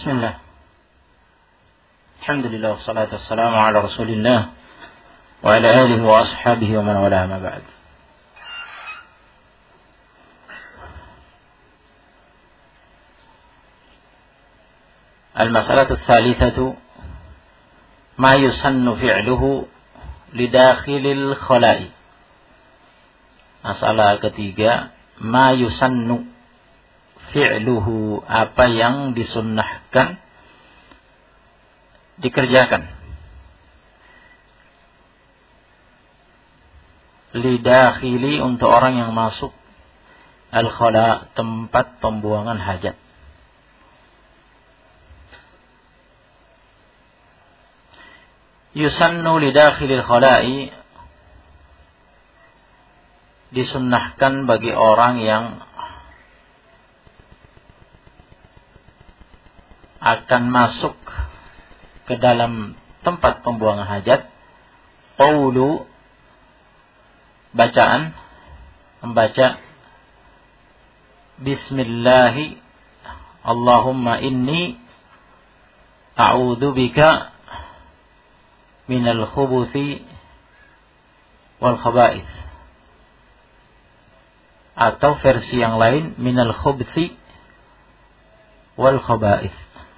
Bismillah. Alhamdulillah wassalatu wassalamu ala Rasulillah wa ala alihi wa ashabihi wa man wala ma ba'd. Al-mas'alatu ats-tsalitsatu ma yusannu fi'luhu lidakhilil khala'i. Masalah ketiga, ma yusannu fi'luhu, apa yang disunnahkan dikerjakan, lidakhili, untuk orang yang masuk al-khala, tempat pembuangan hajat. Yusannu lidakhilil khala'i, disunnahkan bagi orang yang akan masuk ke dalam tempat pembuangan hajat, qaulu, bacaan, membaca Bismillahi Allahumma inni a'udzu bika minal khubuthi wal khaba'ith, atau versi yang lain minal khubuthi wal khaba'ith.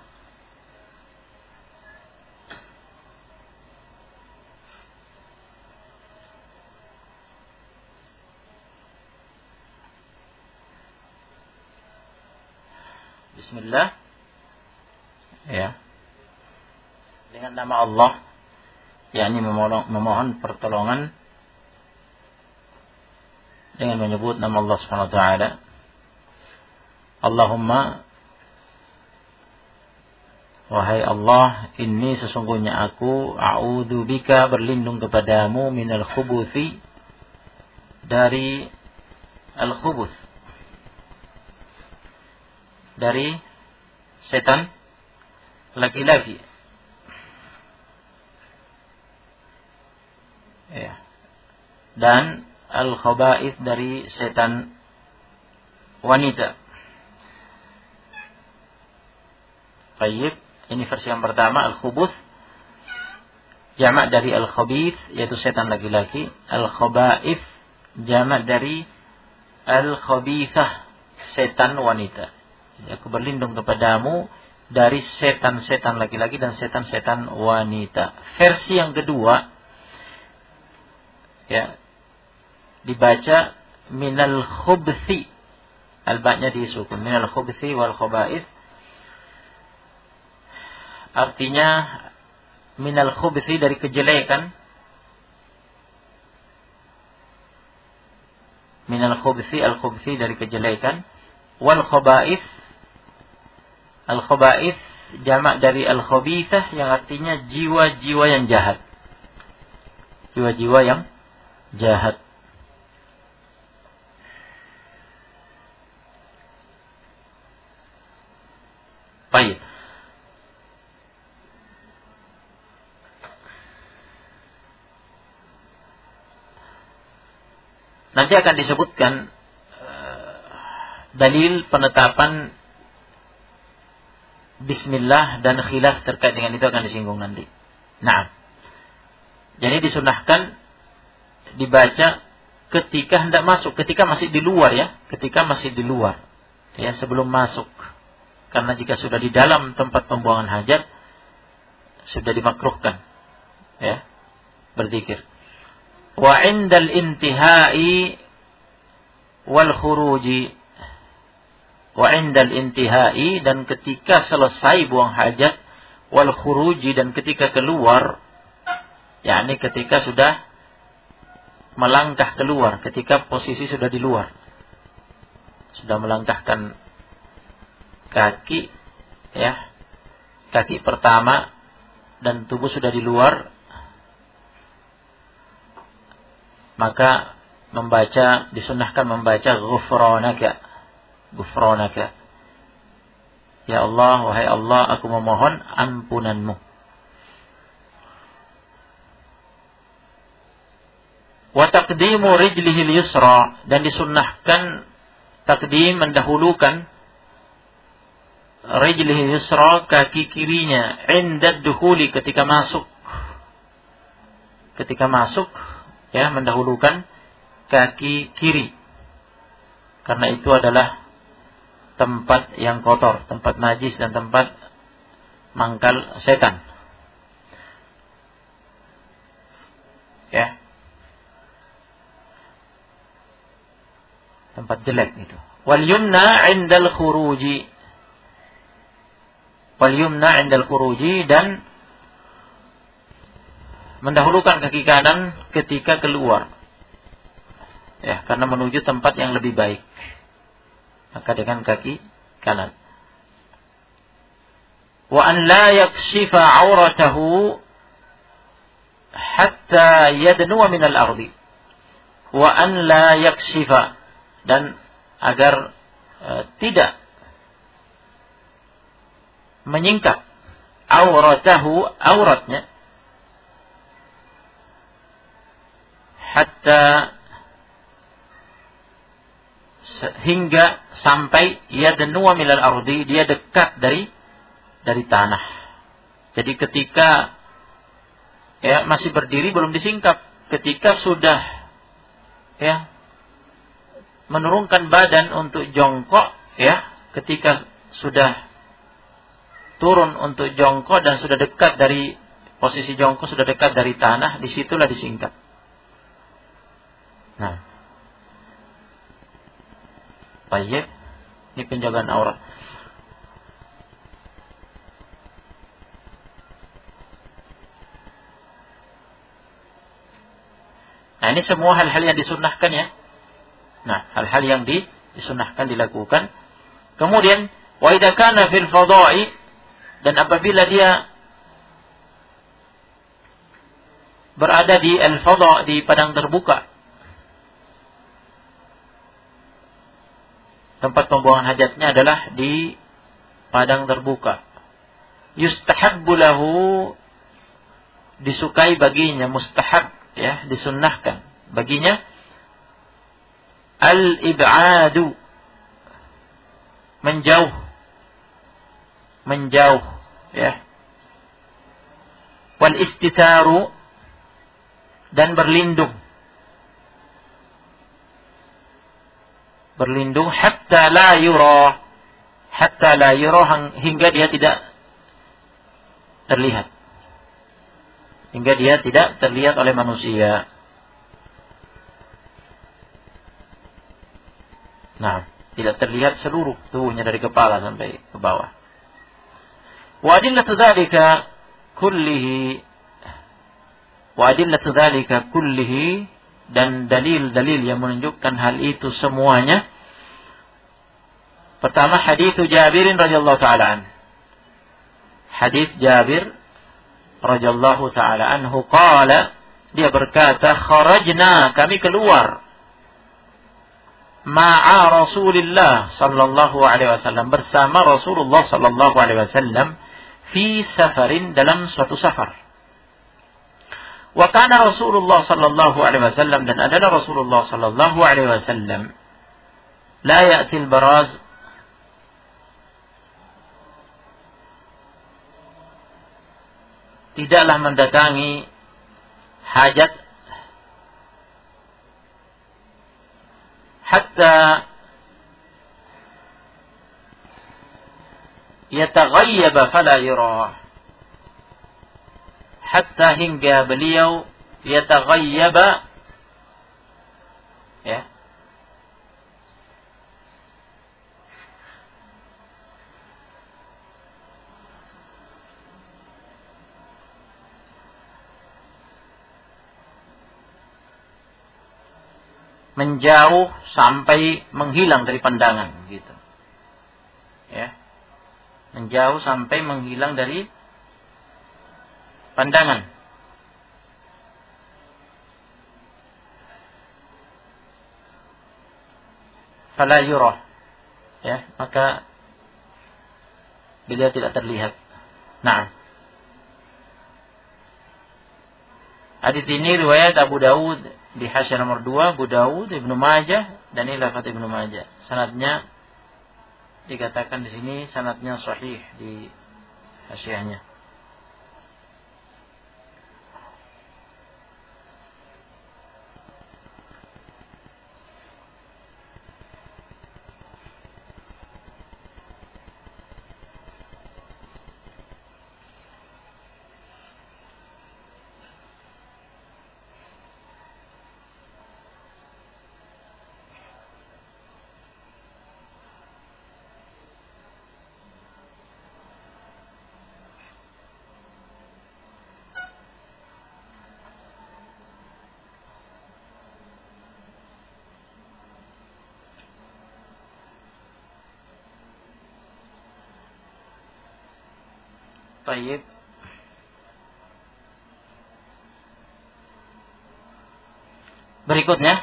Bismillah, ya, dengan nama Allah, yakni memohon pertolongan dengan menyebut nama Allah Subhanahu wa taala. Allahumma, wahai Allah, inni, sesungguhnya aku, a'udzu bika, berlindung kepadamu, minal khubuthi, dari al-khubuth, dari setan laki-laki, ya, dan al-khaba'ith, dari setan wanita. Baik, ini versi yang pertama. Al-khubuth jamak dari al-khabith, yaitu setan laki-laki. Al-khaba'ith jamak dari al-khabithah, setan wanita. Aku berlindung kepadamu dari setan-setan laki-laki dan setan-setan wanita. Versi yang kedua, ya, dibaca minal khubthi, al-ba-nya disukun, minal khubthi wal khaba'ith. Artinya minal khubthi, dari kejelekan, minal khubthi, al-khubthi, dari kejelekan, wal khaba'ith, al-khaba'ith jamak dari al-khabithah, yang artinya jiwa-jiwa yang jahat, jiwa-jiwa yang jahat. Baik. Nanti akan disebutkan dalil penetapan Bismillah dan khilaf terkait dengan itu akan disinggung nanti. Nah, jadi disunahkan dibaca ketika hendak masuk, ketika masih di luar, ya, ketika masih di luar, ya, sebelum masuk. Karena jika sudah di dalam tempat pembuangan hajat, sudah dimakruhkan, ya, berzikir. Wa indal intihai wal khuruji, wa indal intihai, dan ketika selesai buang hajat, wal khuruji, dan ketika keluar, yakni ketika sudah melangkah keluar, ketika posisi sudah di luar, sudah melangkahkan kaki, ya, kaki pertama, dan tubuh sudah di luar, maka membaca, disunnahkan membaca ghufranaka, ghufranaka, ya Allah, wahai Allah, aku memohon ampunanmu. Wa taqdimu rijlihil yusra, dan disunnahkan takdim, mendahulukan rijlihi yusra, kaki kirinya, inda dukhuli, ketika masuk. Ketika masuk, ya, mendahulukan kaki kiri. Karena itu adalah tempat yang kotor, tempat najis dan tempat mangkal setan. Ya. Tempat jelek itu. Wal yumna 'indal khuruji. Wal yumna 'indal khuruji, dan mendahulukan kaki kanan ketika keluar. Ya, karena menuju tempat yang lebih baik. Maka dengan kaki kanan. Wa an la yakshifa 'auratahu hatta yadnuwa min al-ardi. Wa an la yakshifa, dan agar tidak menyingkap auratahu, auratnya, hatta, hingga sampai yadnuwa minal ardi, dia dekat dari tanah. Jadi ketika, ya, masih berdiri belum disingkap. Ketika sudah, ya, menurunkan badan untuk jongkok, ya, ketika sudah turun untuk jongkok dan sudah dekat dari posisi jongkok, sudah dekat dari tanah, disitulah disingkap. Nah, baik, ini penjagaan aurat. Nah, ini semua hal-hal yang disunnahkan, ya. Nah, hal-hal yang disunnahkan dilakukan. Kemudian, wa idza kana fil fadha'i, dan apabila dia berada di al-fadha', di padang terbuka, tempat pembuangan hajatnya adalah di padang terbuka, yustahabbu lahu, disukai baginya, mustahab, ya, disunnahkan baginya, al-ib'adu, menjauh, ya, wal istitaru, dan berlindung, hatta la yura, hingga dia tidak terlihat, oleh manusia. Nah, tidak terlihat seluruh tubuhnya dari kepala sampai ke bawah. Wa adillatu dzalika kullihi, dan dalil-dalil yang menunjukkan hal itu semuanya. Pertama, hadits Jabir radhiyallahu ta'ala anhu. Hadits Jabir radhiyallahu ta'ala anhu, qala, dia berkata, kharajna, kami keluar, ma'a Rasulillah sallallahu alaihi wasallam, bersama Rasulullah sallallahu alaihi wasallam, fi safarin, dalam suatu safar. Wa kana Rasulullah sallallahu alaihi wasallam, dan adalah Rasulullah sallallahu alaihi wasallam, la ya'til baraz, tidaklah mendatangi hajat, hatta yataghayyaba fala yura, hatta, hingga beliau yataghayyaba, ya, menjauh sampai menghilang dari pandangan, gitu. Ya. Menjauh sampai menghilang dari pandangan. Fala yura. Ya, maka beliau tidak terlihat. Nah. Hadits ini riwayat Abu Dawud di Hasyah nomor 2, Abu Dawud, Ibnu Majah, dan ini lafaz Ibnu Majah. Sanadnya dikatakan di sini sanadnya sahih di hasyiahnya. Baik. Berikutnya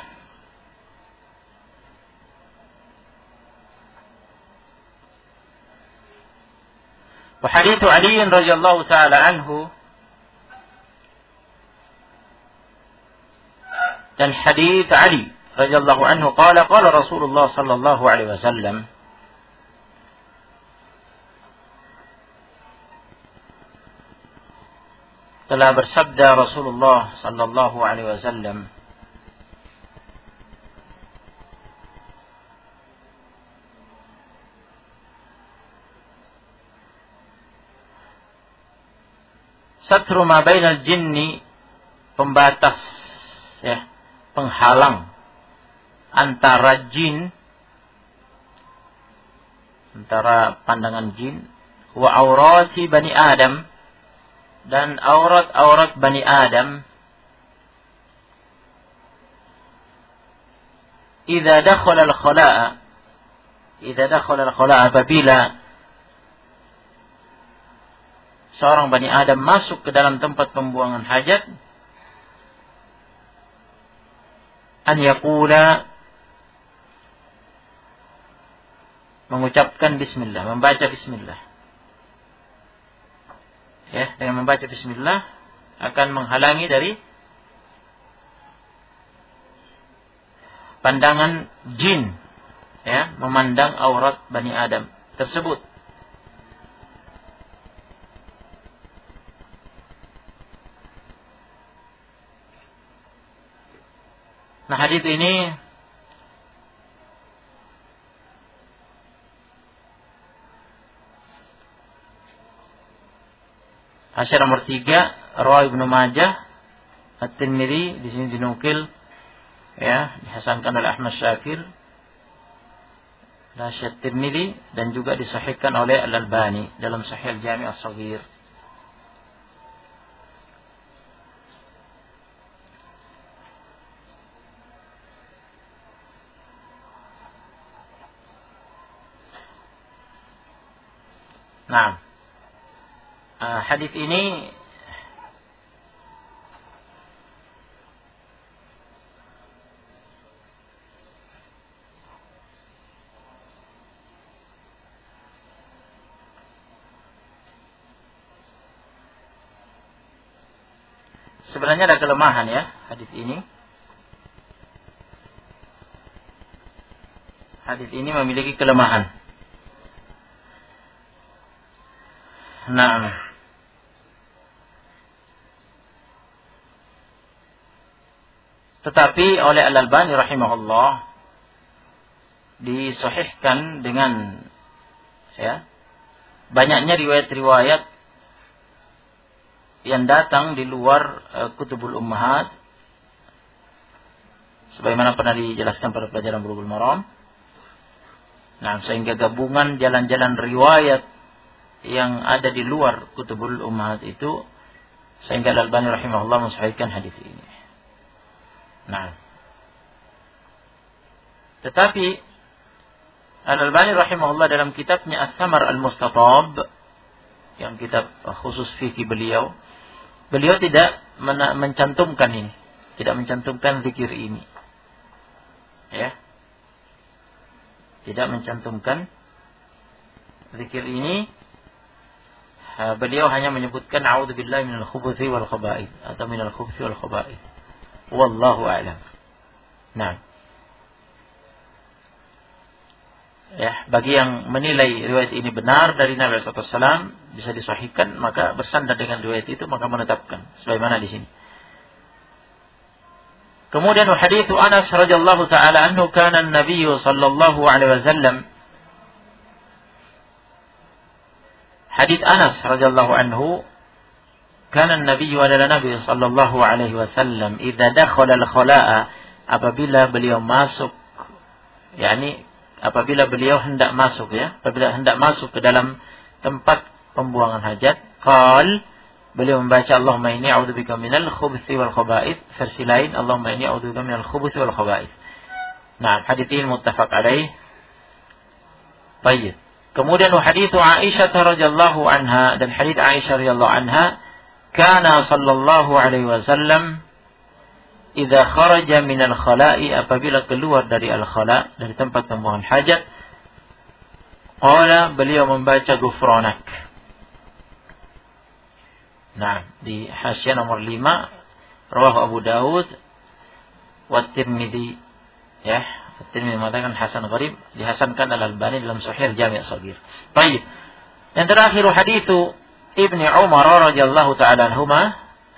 wa hadits Ali radhiyallahu taala anhu, dan hadits Ali radhiyallahu anhu qala Rasulullah sallallahu alaihi wasallam, telah bersabda Rasulullah sallallahu alaihi wasallam, satru ma bainal jinni, pembatas, ya, penghalang antara jin, antara pandangan jin, wa aurati bani Adam, dan aurat-aurat bani Adam, idza dakhala al-khala'a, apabila seorang bani Adam masuk ke dalam tempat pembuangan hajat, an yaqula, mengucapkan bismillah, membaca bismillah. Ya, dengan membaca bismillah akan menghalangi dari pandangan jin, ya, memandang aurat bani Adam tersebut. Nah, hadits ini hadits nomor 3, riwayat Ibnu Majah, At-Tirmidzi, di sini dinukil, ya, dihasankan oleh Ahmad Syakir, Syekh Tirmidzi, dan juga disahihkan oleh Al-Albani dalam Sahih Al-Jami' As-Shaghir. Nah, hadis ini sebenarnya ada kelemahan, ya, hadis ini. Hadis ini memiliki kelemahan. Nah, tetapi oleh Al-Albani rahimahullah disahihkan dengan, ya, banyaknya riwayat-riwayat yang datang di luar Kutubul Ummahat, sebagaimana pernah dijelaskan pada pelajaran Bulughul Maram. Nah, sehingga gabungan jalan-jalan riwayat yang ada di luar Kutubul Ummahat itu, sehingga Al-Albani rahimahullah mensahihkan hadis ini. Nah, tetapi Al-Albani rahimahullah dalam kitabnya As-Samar Al-Mustatab, yang kitab khusus fikih beliau tidak mencantumkan ini, tidak mencantumkan zikir ini, ya, tidak mencantumkan zikir ini. Beliau hanya menyebutkan a'udzubillahi minal khubuthi wal khaba'ith, atau minal khubuthi wal khaba'ith. Wallahu a'lam. Nah, Ya, bagi yang menilai riwayat ini benar dari Nabi SAW bisa disahihkan, maka bersandar dengan riwayat itu, maka menetapkan sebagaimana di sini. Kemudian hadits Anas radhiyallahu taala anhu, kana an-nabiy sallallahu alaihi wasallam, hadits Anas radhiyallahu anhu, kana an-nabiy adalah Nabi sallallahu alaihi wasallam, idza dakhala al-khala'a, apabila beliau masuk, yakni apabila beliau hendak masuk, ya, apabila hendak masuk ke dalam tempat pembuangan hajat, qal, beliau membaca Allahumma inni a'udzubika minal khubuthi wal khaba'ith. Versi lain, Allahumma inni a'udzubika minal khubuthi wal khaba'ith. Nah, hadits ini muttafaq alaih. Baik. Kemudian hadits Aisyah radhiyallahu anha, dan hadits Aisyah radhiyallahu anha, kana sallallahu alaihi wasallam idza kharaja minal khala'i, apabila keluar dari al-khala', dari tempat pembuangan hajat, qala, beliau membaca ghufranak. Nah, di hasyiah nomor 5, rawahu Abu Daud wa Tirmidzi, ya, Tirmidzi mengatakan hasan gharib, dihasankan Al-Albani dalam Sahih Jami' Shaghir. Baik. Yang terakhir hadits Ibnu Umar radhiyallahu taala anhuma,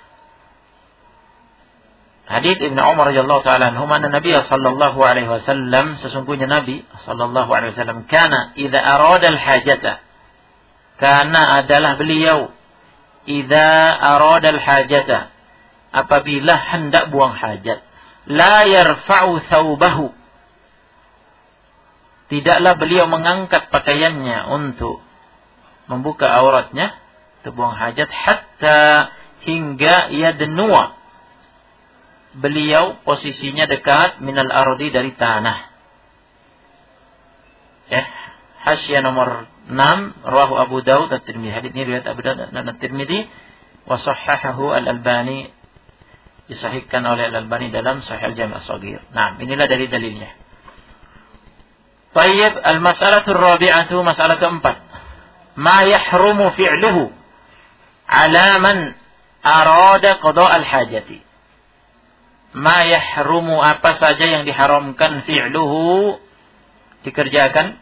hadits Ibnu Umar radhiyallahu taala anhuma, anna Nabi sallallahu alaihi wasallam, sesungguhnya Nabi sallallahu alaihi wasallam, kana idza arada al-hajata, kana adalah beliau, idza arada al-hajata, apabila hendak buang hajat, la yarfa'u thawbahu, tidaklah beliau mengangkat pakaiannya untuk membuka auratnya, untuk buang hajat, hatta, hingga yadnuwa, beliau posisinya dekat minal ardi, dari tanah. Ya, hasyiah nomor 6, rawahu Abu Daud dan Tirmidzi. Hadits ini riwayat Abu Daud dan Tirmidzi, wa sahhahahu Al-Albani, disahihkan oleh Al-Albani dalam Sahih Al-Jami' Shaghir. Nah, inilah dari dalilnya. Baik, al-mas'alatu ar-rabi'atu, masalah keempat. Ma yahrumu fi'luhu ala man arada qada' al-hajati. Ma yahrumu, apa saja yang diharamkan, fi'luhu, dikerjakan,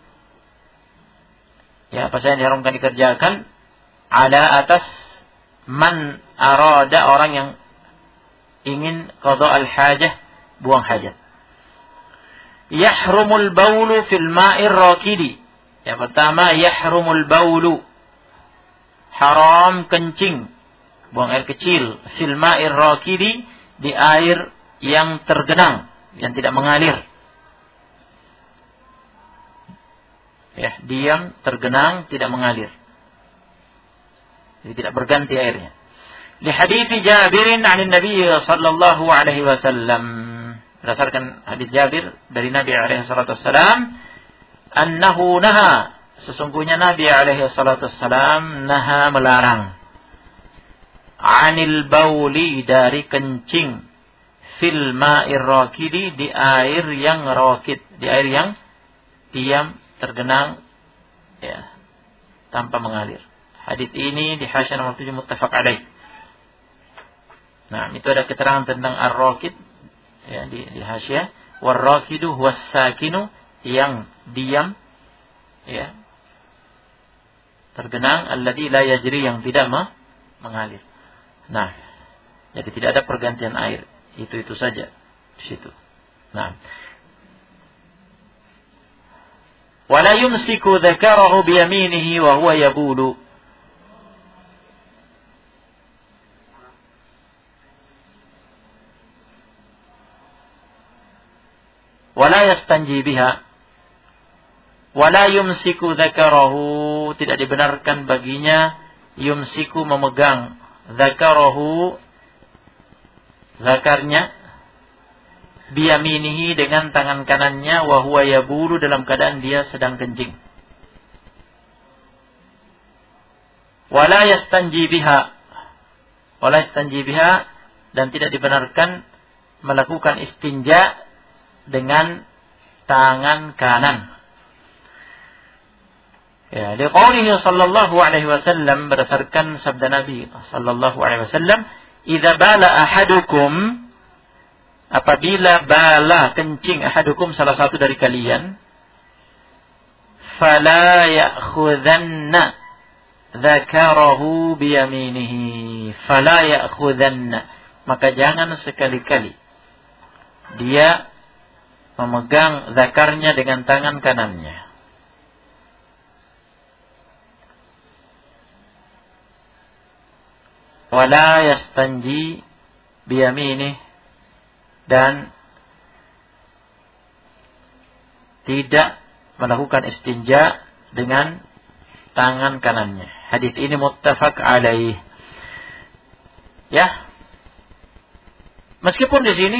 ya, apa saja yang diharamkan dikerjakan, ada, atas, man arada, orang yang ingin qada al-hajah, buang hajat. Yahrumul baulu fil ma'ir rakidi. Yang pertama, yahrumul baulu, haram kencing, buang air kecil, fil ma'ir rakidi, di air yang tergenang, yang tidak mengalir. Ya, diam, tergenang, tidak mengalir. Jadi tidak berganti airnya. Li hadiits Jabirin 'an Nabi sallallahu alaihi wasallam, berdasarkan hadits Jabir dari Nabi alaihi salatu wasallam, annahu naha, sesungguhnya Nabi alaihi salatu wasallam naha, melarang, 'anil bauli, dari kencing, fil ma'ir rakidi, di air yang rakid, di air yang diam, tergenang, ya, tanpa mengalir. Hadits ini di hasyiah nomor 7 muttafaq alaih. Nah, itu ada keterangan tentang ar-rakid, ya, di hasyiah. War-rakidu huwas sakinu, yang diam, ya, tergenang, alladzi la yajri, yang tidak mengalir. Nah, jadi tidak ada pergantian air, itu saja di situ. Nah, wala yumsiku dzakarahu biyaminihi wa huwa yabulu. Wala yastanji biha. Wala yumsiku dzakarahu, tidak dibenarkan baginya, yumsiku, memegang, dzakarahu, zakarnya, biyaminihi, dengan tangan kanannya, wa huwa yabulu, dalam keadaan dia sedang kencing. Wala yastanji biha, wala yastanji biha, dan tidak dibenarkan melakukan istinja dengan tangan kanan. Ya, liqaulihi sallallahu alaihi wasallam, berdasarkan sabda Nabi sallallahu alaihi wasallam, idza bala ahadukum, apabila bala, kencing, ahadukum, salah satu dari kalian, fala ya'khudhanna dzakarahu biyaminihi. Fala ya'khudhanna, maka jangan sekali-kali dia memegang zakarnya dengan tangan kanannya. Wala yastanji biyaminih, dan tidak melakukan istinja dengan tangan kanannya. Hadis ini muttafaq alaih. Ya. Meskipun di sini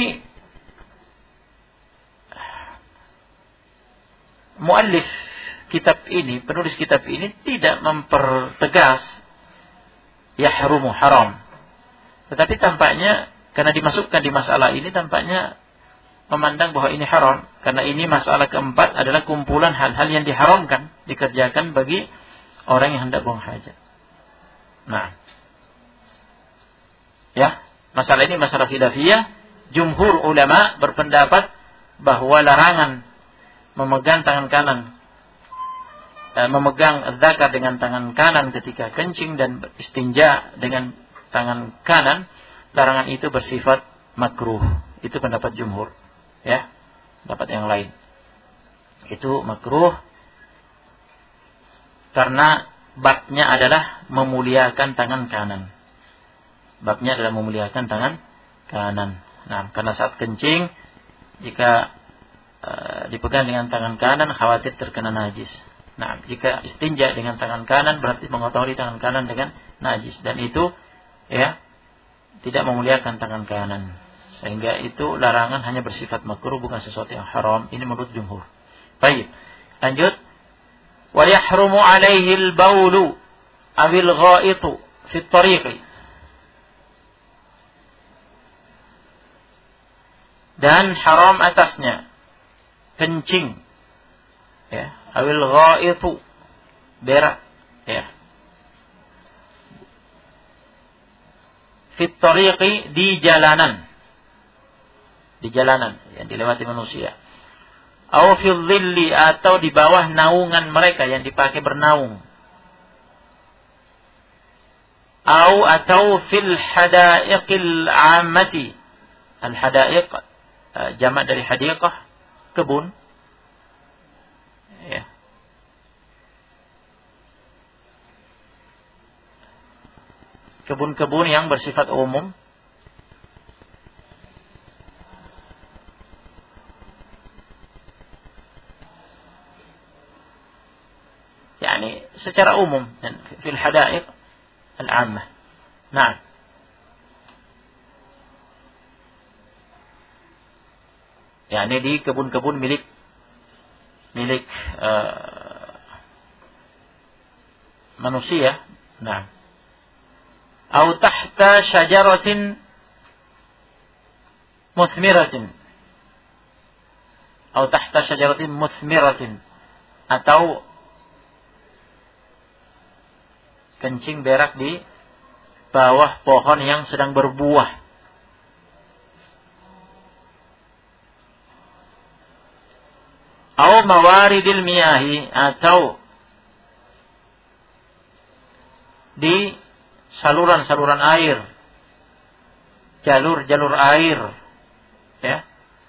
muallif kitab ini, penulis kitab ini tidak mempertegas yahrumu, haram. Tetapi tampaknya karena dimasukkan di masalah ini, tampaknya memandang bahwa ini haram, karena ini masalah keempat adalah kumpulan hal-hal yang diharamkan dikerjakan bagi orang yang hendak buang hajat. Nah, ya, masalah ini masalah khilafiyah. Jumhur ulama berpendapat bahwa larangan memegang tangan kanan, memegang zakar dengan tangan kanan ketika kencing dan istinja dengan tangan kanan, larangan itu bersifat makruh. Itu pendapat jumhur. Ya, pendapat yang lain itu makruh karena babnya adalah memuliakan tangan kanan. Babnya adalah memuliakan tangan kanan. Nah, karena saat kencing jika dipegang dengan tangan kanan khawatir terkena najis. Nah, jika istinja dengan tangan kanan berarti mengotori tangan kanan dengan najis, dan itu ya tidak memuliakan tangan kanan. Sehingga itu larangan hanya bersifat makruh, bukan sesuatu yang haram. Ini menurut jumhur. Baik, lanjut. Wa yahrumu 'alaihi al-baulu awil ghaitu fi at-tariqi. Dan haram atasnya kencing, ya, awil ghaitu, berak, ya, fi at-tariqi, di jalanan yang dilewati manusia. Au fil dhilli, atau di bawah naungan mereka yang dipakai bernaung. Atau fil hadaiqil ammati. Al hadaiq jamak dari hadiqah, kebun. Ya. Kebun-kebun yang bersifat umum. Yani secara umum fil hadaiq al-ammah. Nah, yani di kebun-kebun milik manusia. Nah, atau tahta syajaratin muthmiratin, atau tahta syajaratin muthmiratin, atau kencing berak di bawah pohon yang sedang berbuah. Atau mawaridil miyahi, atau di saluran-saluran air, jalur-jalur air, ya.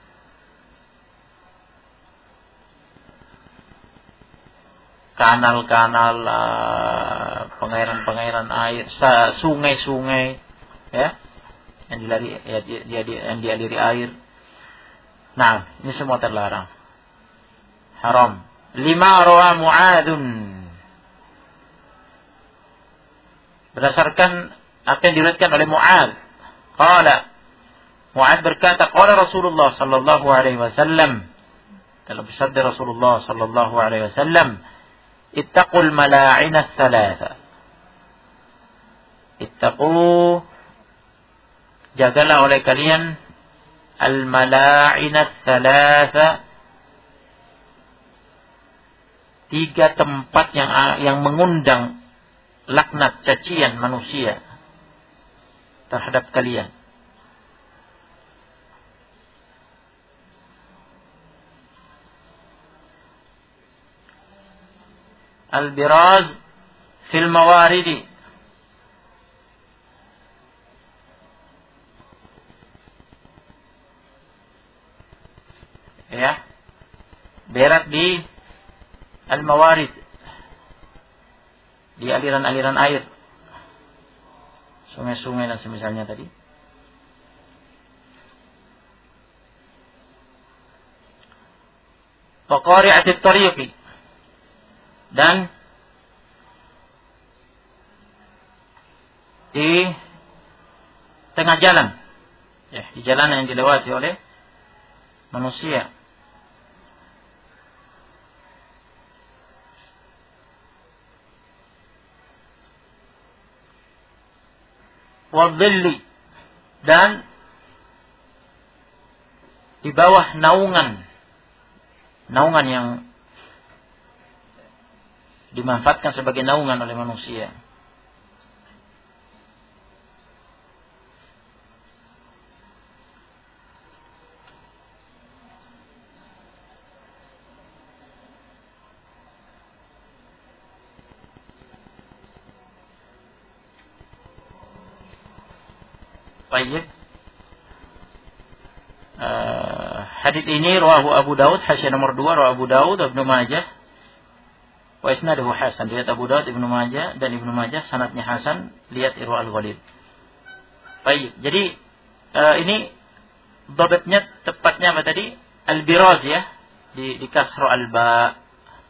Kanal-kanal, pengairan-pengairan air, sungai-sungai, ya, yang dialiri air. Nah, ini semua terlarang, haram. Lima rawa Mu'adun, berdasarkan apa yang diriwayatkan oleh Mu'ad. Qala, Mu'ad berkata, qala Rasulullah sallallahu alaihi wasallam, dalam bersabda Rasulullah sallallahu alaihi wasallam, ittaqul mala'ina thalatha. Ittaqu, jagalah oleh kalian al-mala'ina thalatha, tiga tempat yang mengundang laknat, cacian manusia terhadap kalian. al-biraz fil mawaridi. Ya, berak di al-mawarid, di aliran-aliran air, sungai-sungai dan semisalnya tadi. Wa qari'atit tariqi, dan di tengah jalan, ya, di jalan yang dilewati oleh manusia. Wadhilli, dan di bawah naungan yang dimanfaatkan sebagai naungan oleh manusia. Baik. Hadits ini rawahu Abu Daud, hasyiah nomor 2, rawahu Abu Daud, Ibnu Majah. Wa isnaduhu hasan, lihat Abu Daud, Ibnu Majah, dan Ibnu Majah sanadnya hasan, lihat Irwaul Ghalil. Baik. Jadi ini dhabatnya tepatnya apa tadi? Al-biraz, ya. Di kasra al-ba.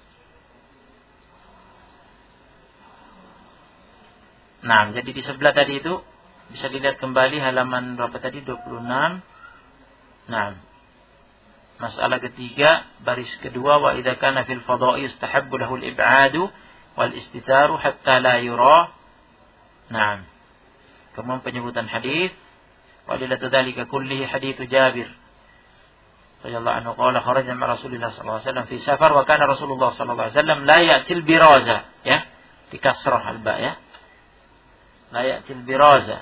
Nah, jadi di sebelah tadi itu bisa dilihat kembali halaman berapa tadi? 26. Nah, masalah ketiga, baris kedua, wa idza kana fil fada'i yustahabbu lahu al-ib'adu wal istitaru hatta la yura. Nah, kemudian penyebutan hadis, wa dilatu dzalika kullihi hadits Jabir radhiyallahu anhu qala kharaja ma Rasulullah sallallahu alaihi wasallam fi safar wa kana Rasulullah sallallahu alaihi wasallam la ya'til biraza, ya, di kasrah al-ba, ya, la ya'til biraza.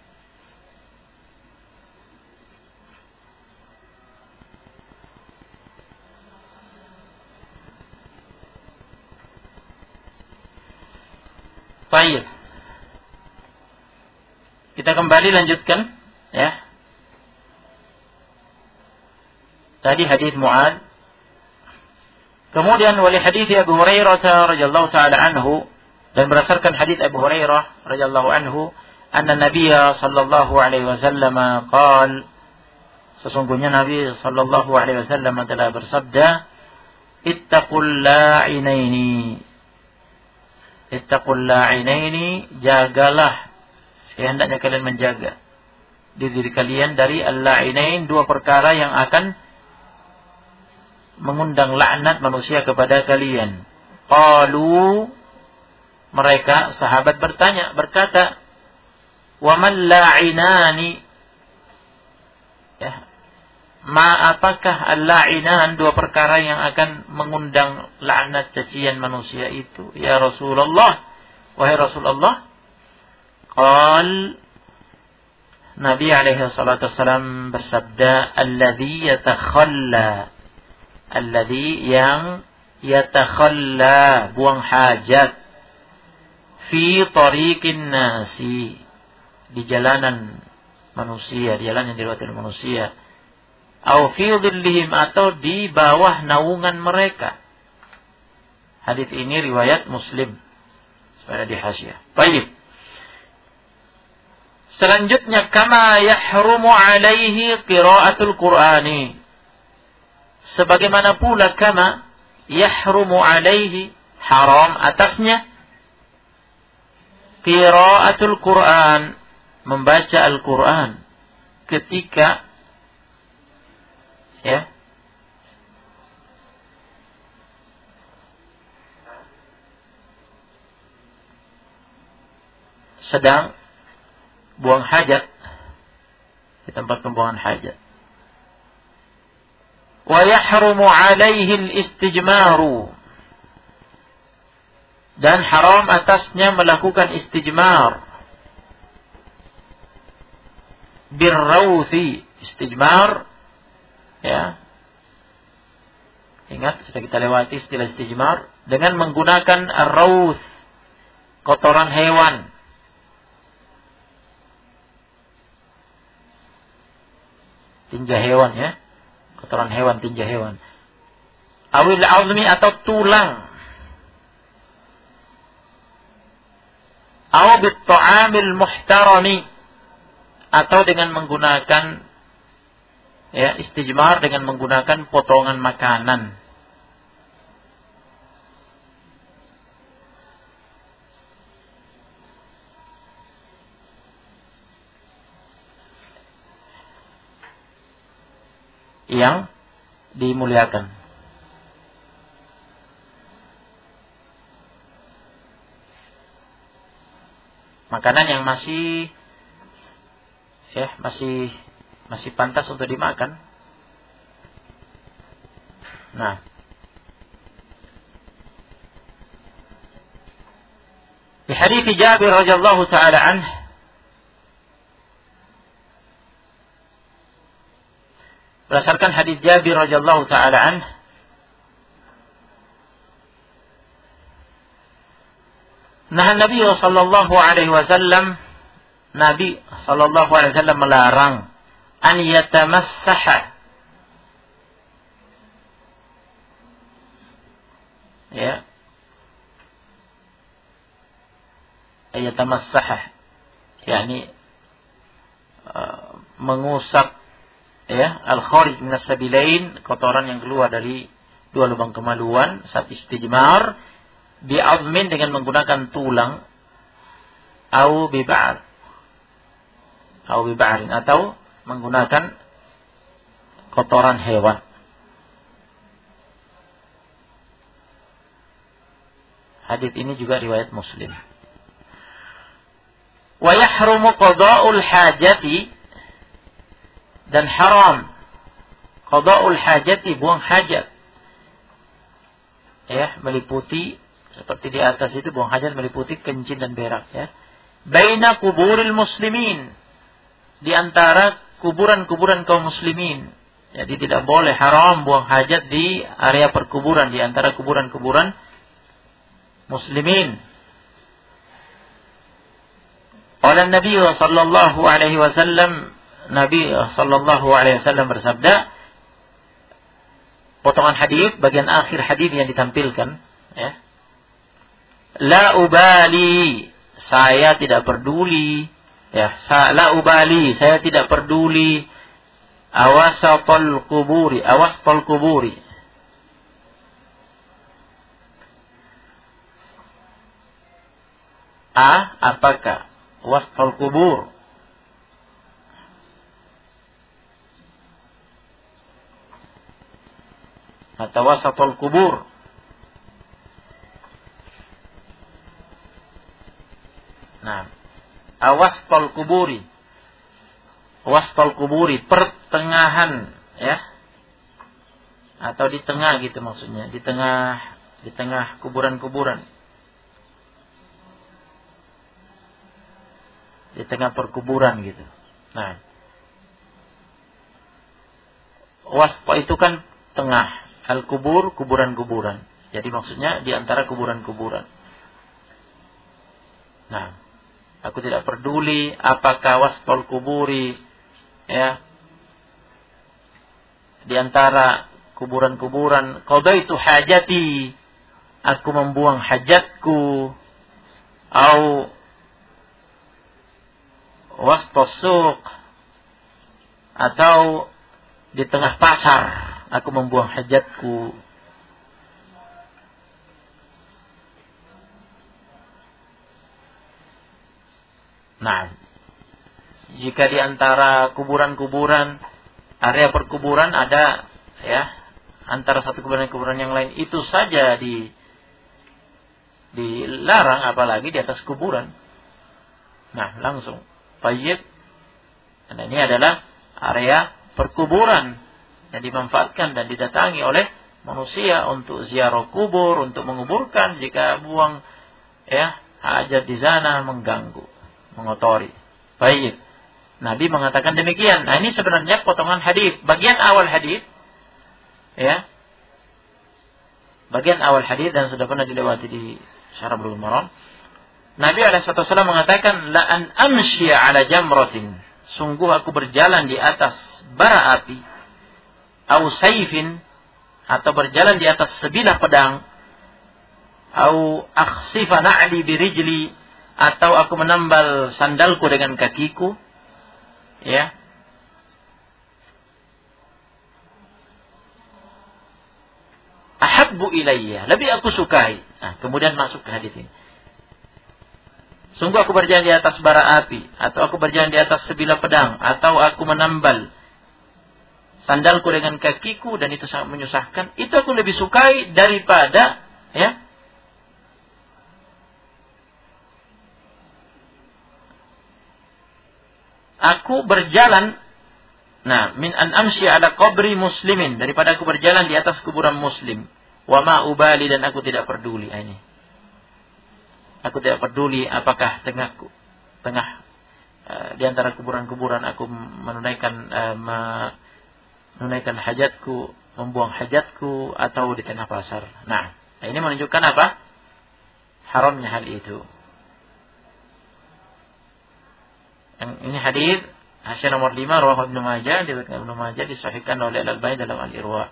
Baik. Kita kembali lanjutkan, ya. Tadi hadis Mu'adz. Kemudian wali hadis Abu Hurairah radhiyallahu taala anhu, dan berdasarkan hadis Abu Hurairah radhiyallahu anhu, anna Nabiyya sallallahu alaihi wasallam qaal, sesungguhnya Nabi sallallahu alaihi wasallam telah bersabda, ittaqul la'inaini. Ittaqul la'inaini, jagalah, ya, hendaknya kalian menjaga diri kalian dari al-la'inain, dua perkara yang akan mengundang laknat manusia kepada kalian. Qalu, mereka sahabat berkata, wa man la'inani, ya, apakah al-la'inan, dua perkara yang akan mengundang laknat cacian manusia itu, ya Rasulullah, wahai Rasulullah? Qal, Nabi alaihi salatu wassalam bersabda, alladhi yang yatakhalla, buang hajat, fi tariqin nasi, di jalanan manusia, di jalan yang dilewati oleh manusia, au fi dhillihim, atau di bawah naungan mereka. Hadis ini riwayat Muslim, sebenarnya di hasyiah. Baik. Selanjutnya, kama yahrumu alaihi qiraatul Qur'ani, sebagaimana pula kama yahrumu alaihi, haram atasnya, qiraatul Qur'an, membaca Al-Qur'an ketika, ya, sedang buang hajat di tempat pembuangan hajat. Wa yahrumu alaihi al-istijmaru, dan haram atasnya melakukan istijmar. Birrawthi, istijmar, ya. Ingat, sudah kita lewati istilah istijmar, dengan menggunakan ar-rawth, kotoran hewan. Tinja hewan ya. Kotoran hewan, tinja hewan. Awil azmi atau tulang. Aw bit ta'amil muhtarami, atau dengan menggunakan ya istijmar, dengan menggunakan potongan makanan. Yang dimuliakan. Makanan yang masih pantas untuk dimakan. Nah, di hadits Jabir radhiyallahu taala anhu, berdasarkan hadis Jabir radhiyallahu taala anhu, nah Nabi sallallahu alaihi wasallam, Nabi sallallahu alaihi wasallam melarang an yatamassaha, ya, yatamassaha, yakni mengusap ya al-kharij minas sabilain, kotoran yang keluar dari dua lubang kemaluan saat istijmar, bi'azmin, dengan menggunakan tulang, au biba'ar, au biba'arin, atau menggunakan kotoran hewan. Hadits ini juga riwayat Muslim. Wa yahrumu qada'ul hajati, dan haram qada'ul hajati, buang hajat. Ya, meliputi seperti di atas itu, buang hajat meliputi kencing dan berak ya. Baina kuburil muslimin, di antara kuburan-kuburan kaum muslimin. Jadi tidak boleh, haram buang hajat di area perkuburan, di antara kuburan-kuburan muslimin. Qala Nabi sallallahu alaihi wasallam, Nabi sallallahu alaihi wasallam bersabda, potongan hadis, bagian akhir hadis yang ditampilkan ya. La ubali, saya tidak peduli ya, la ubali, saya tidak peduli, awasatul kuburi, awastul kuburi, apakah wastul kubur, atau wasatul kubur. Nah, awastul kuburi, wastul kuburi, pertengahan ya, atau di tengah gitu maksudnya, di tengah kuburan-kuburan, di tengah perkuburan gitu. Nah, waspa itu kan tengah, al-kubur, kuburan-kuburan. Jadi maksudnya di antara kuburan-kuburan. Nah, aku tidak peduli apakah wasfal kuburi ya, di antara kuburan-kuburan, qadaitu hajati, aku membuang hajatku, au wasfas suq, atau di tengah pasar aku membuang hajatku. Nah, jika di antara kuburan-kuburan, area perkuburan ada ya, antara satu kuburan yang lain, itu saja dilarang, apalagi di atas kuburan. Nah, langsung tayyib. Nah, ini adalah area perkuburan yang dimanfaatkan dan didatangi oleh manusia untuk ziarah kubur, untuk menguburkan. Jika buang ya hajat di sana mengganggu, mengotori. Baik. Nabi mengatakan demikian. Nah, ini sebenarnya potongan hadis, bagian awal hadis ya. bagian awal hadis dan sudah pernah dilewati di Syarah Bulughul Maram. Nabi SAW mengatakan, la an amshiya ala jamratin, sungguh aku berjalan di atas bara api, au saifin, atau berjalan di atas sebilah pedang, au akhsifa na'li birijli, atau aku menambal sandalku dengan kakiku, ya. Ahabbu ilayya, lebih aku sukai. Nah, kemudian masuk ke hadis ini. Sungguh aku berjalan di atas bara api, atau aku berjalan di atas sebilah pedang, atau aku menambal sandalku dengan kakiku, dan itu sangat menyusahkan. Itu aku lebih sukai daripada, ya, aku berjalan, nah, min an amshi ala qabri muslimin, daripada aku berjalan di atas kuburan muslim. Wa ma ubali, dan aku tidak peduli. Ini, aku tidak peduli apakah tengah di antara kuburan-kuburan aku menunaikan hajatku, membuang hajatku, atau di tengah pasar. Nah, ini menunjukkan apa? Haramnya hal itu. Yang ini hadis hasil nomor 5 rawahu Ibnu Majah, diriwayatkan Ibnu Majah, disahihkan oleh Al-Albani dalam Al-Irwa.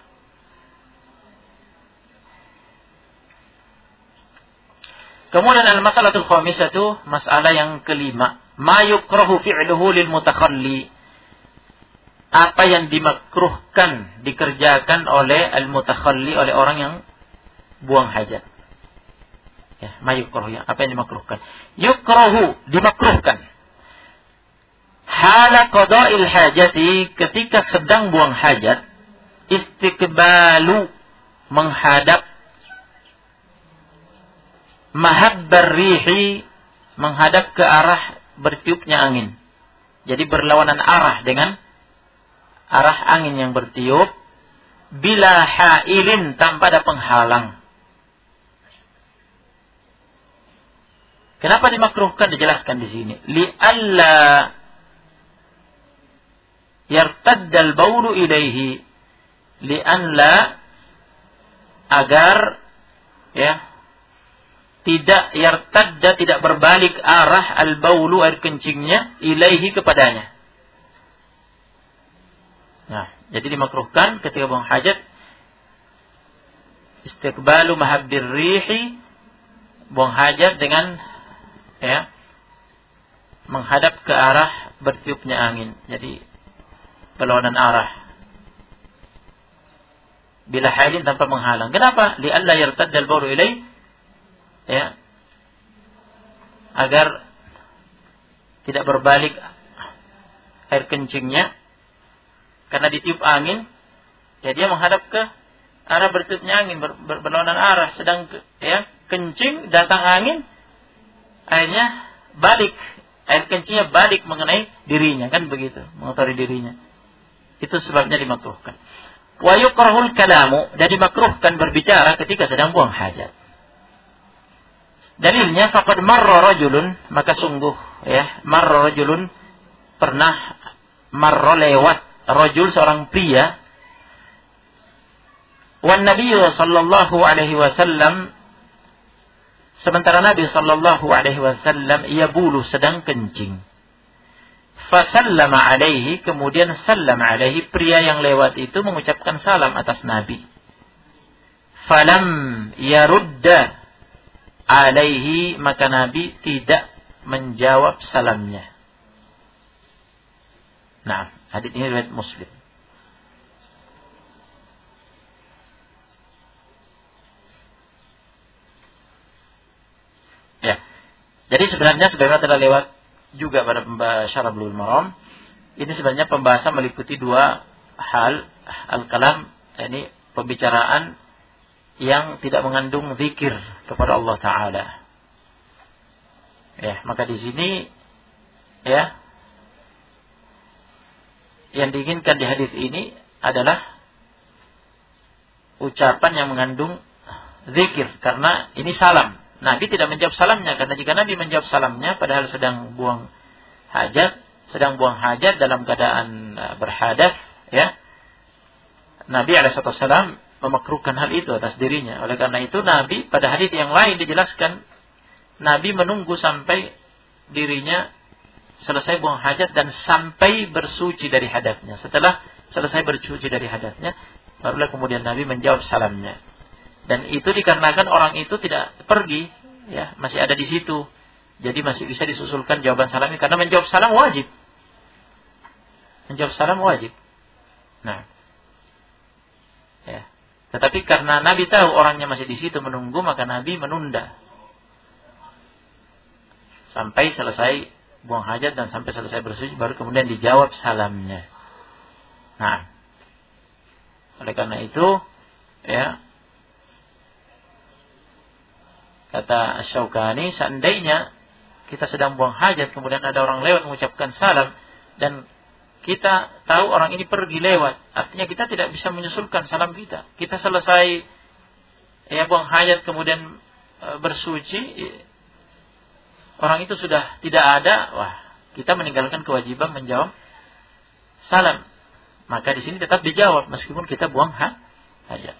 Kemudian al-mas'alatul khamisatu, masalah yang kelima, ma yukrahu fi'luhu lil mutakhalli, apa yang dimakruhkan dikerjakan oleh al-mutakhalli, oleh orang yang buang hajat. Ya, ma yukrahu, ya, apa yang dimakruhkan? Yukrahu, dimakruhkan. Hala qada'il hajati, ketika sedang buang hajat, istiqbalu, menghadap, mahabbar rihi, menghadap ke arah bertiupnya angin. Jadi berlawanan arah dengan arah angin yang bertiup, bila hailin, tanpa ada penghalang. Kenapa dimakruhkan? Dijelaskan di sini. Li'alla yartaddal baulu ilaihi, li'anla, agar, ya, tidak yartadda, tidak berbalik arah al-baulu, air kencingnya, ilaihi, kepadanya. Nah, jadi dimakruhkan ketika buang hajat, istiqbalu mahabbir rihi, buang hajat dengan, ya, menghadap ke arah bertiupnya angin. Jadi berlawanan arah. Bila hailin, tanpa menghalang. Kenapa? Li'alla yartaddal baulu ilaihi, ya, agar tidak berbalik air kencingnya, karena ditiup angin, ya, dia menghadap ke arah bertiupnya angin, berlawanan arah. Sedang, ya, kencing, datang angin, akhirnya balik, air kencingnya balik mengenai dirinya, kan begitu, mengotori dirinya. Itu sebabnya dimakruhkan. Wa yukrahul kalamu, dan dimakruhkan berbicara ketika sedang buang hajat. Dalilnya, faqad marra rajulun, maka sungguh, ya, marra rajulun, pernah, marra, lewat, rajul, seorang pria, wan nabiyyu sallallahu alaihi wasallam, sementara Nabi sallallahu alaihi wasallam yabulu, sedang kencing. Fasallama alaihi, kemudian salam alaihi, pria yang lewat itu mengucapkan salam atas Nabi. Falam yarudda alaihi, maka Nabi tidak menjawab salamnya. Nah, hadits ini riwayat Muslim. Ya. Jadi sebenarnya sebagaimana telah lewat juga pada Syarah Bulughul Maram, ini sebenarnya pembahasan meliputi dua hal, al-kalam, ini pembicaraan yang tidak mengandung zikir kepada Allah Ta'ala. Ya, maka di sini, ya, yang diinginkan di hadis ini adalah ucapan yang mengandung zikir, karena ini salam. Nabi tidak menjawab salamnya, karena jika Nabi menjawab salamnya padahal sedang buang hajat dalam keadaan berhadas, ya, Nabi SAW memakruhkan hal itu atas dirinya. Oleh karena itu Nabi pada hadits yang lain dijelaskan, Nabi menunggu sampai dirinya selesai buang hajat dan sampai bersuci dari hadatnya. Setelah selesai bersuci dari hadatnya, barulah kemudian Nabi menjawab salamnya. Dan itu dikarenakan orang itu tidak pergi, ya, masih ada di situ. Jadi masih bisa disusulkan jawaban salamnya karena menjawab salam wajib. Menjawab salam wajib. Nah, ya. Tetapi karena Nabi tahu orangnya masih di situ menunggu, maka Nabi menunda sampai selesai buang hajat dan sampai selesai bersuci, baru kemudian dijawab salamnya. Nah, oleh karena itu, ya, kata Asy-Syaukani, seandainya kita sedang buang hajat, kemudian ada orang lewat mengucapkan salam, dan kita tahu orang ini pergi lewat, artinya kita tidak bisa menyusulkan salam kita. Kita selesai, ya, buang hajat, kemudian bersuci, orang itu sudah tidak ada, wah, kita meninggalkan kewajiban menjawab salam. Maka di sini tetap dijawab meskipun kita buang hajat.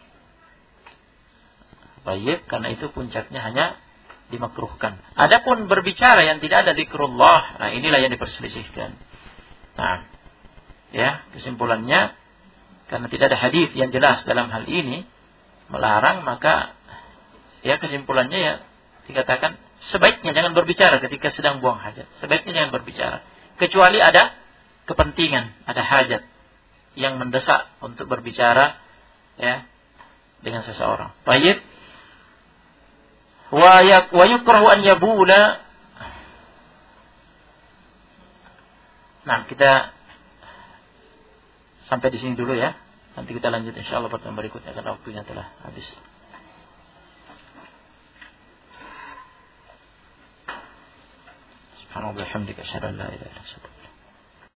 Baik, karena itu puncaknya hanya dimakruhkan. Adapun berbicara yang tidak ada zikrullah, nah inilah yang diperselisihkan. Nah, ya, kesimpulannya, karena tidak ada hadis yang jelas dalam hal ini melarang, maka ya kesimpulannya ya dikatakan sebaiknya jangan berbicara ketika sedang buang hajat. Sebaiknya jangan berbicara kecuali ada kepentingan, ada hajat yang mendesak untuk berbicara, ya, dengan seseorang. Baik. Wa yukrahu an yabula. Nah, kita sampai di sini dulu ya. Nanti kita lanjut insyaallah pertemuan berikutnya karena waktunya telah habis. Subhanallah wa bihamdika asyhadu an la ilaha illa anta